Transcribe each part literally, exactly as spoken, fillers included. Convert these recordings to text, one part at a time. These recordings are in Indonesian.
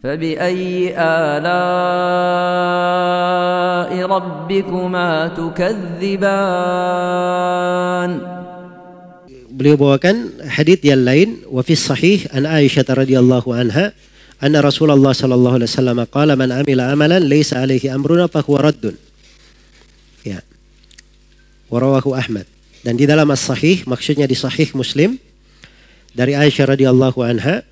فبأي آلاء ربكما تكذبان. Beliau bawakan hadits yang lain, wa fi sahih an Aisyah radhiyallahu anha anna Rasulullah sallallahu alaihi wasallam qala man amila amalan laysa alaihi amruna fa huwa raddun. Ya. Wa rawahu Ahmad. Dan di dalam as-sahih, maksudnya di sahih Muslim dari Aisyah radhiyallahu anha,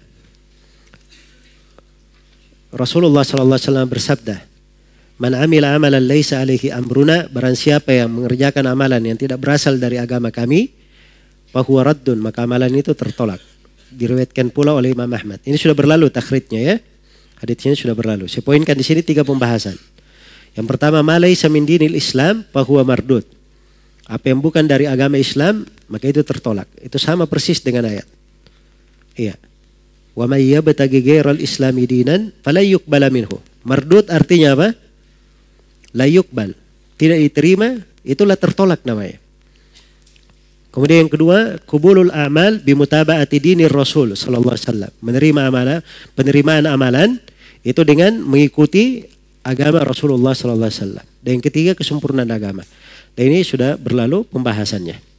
Rasulullah sallallahu alaihi wasallam bersabda, "Man amila amalan laisa alaihi amruna," barang siapa yang mengerjakan amalan yang tidak berasal dari agama kami, fahuwa raddun, maka amalan itu tertolak. Diriwayatkan pula oleh Imam Ahmad. Ini sudah berlalu takhrijnya ya. Haditsnya sudah berlalu. Saya poinkan di sini tiga pembahasan. Yang pertama, ma laisa min dinil Islam fahuwa mardud. Apa yang bukan dari agama Islam, maka itu tertolak. Itu sama persis dengan ayat. Iya. Wa may yabtaghi ghairal islami dinan fala yuqbala minhu. Mardud artinya apa? La yuqbal. Tidak diterima, itulah tertolak namanya. Kemudian yang kedua, qubulul a'mal bimutaba'ati dinir Rasul sallallahu alaihi wasallam. Menerima amalan, penerimaan amalan itu dengan mengikuti agama Rasulullah sallallahu alaihi wasallam. Dan yang ketiga, kesempurnaan agama. Dan ini sudah berlalu pembahasannya.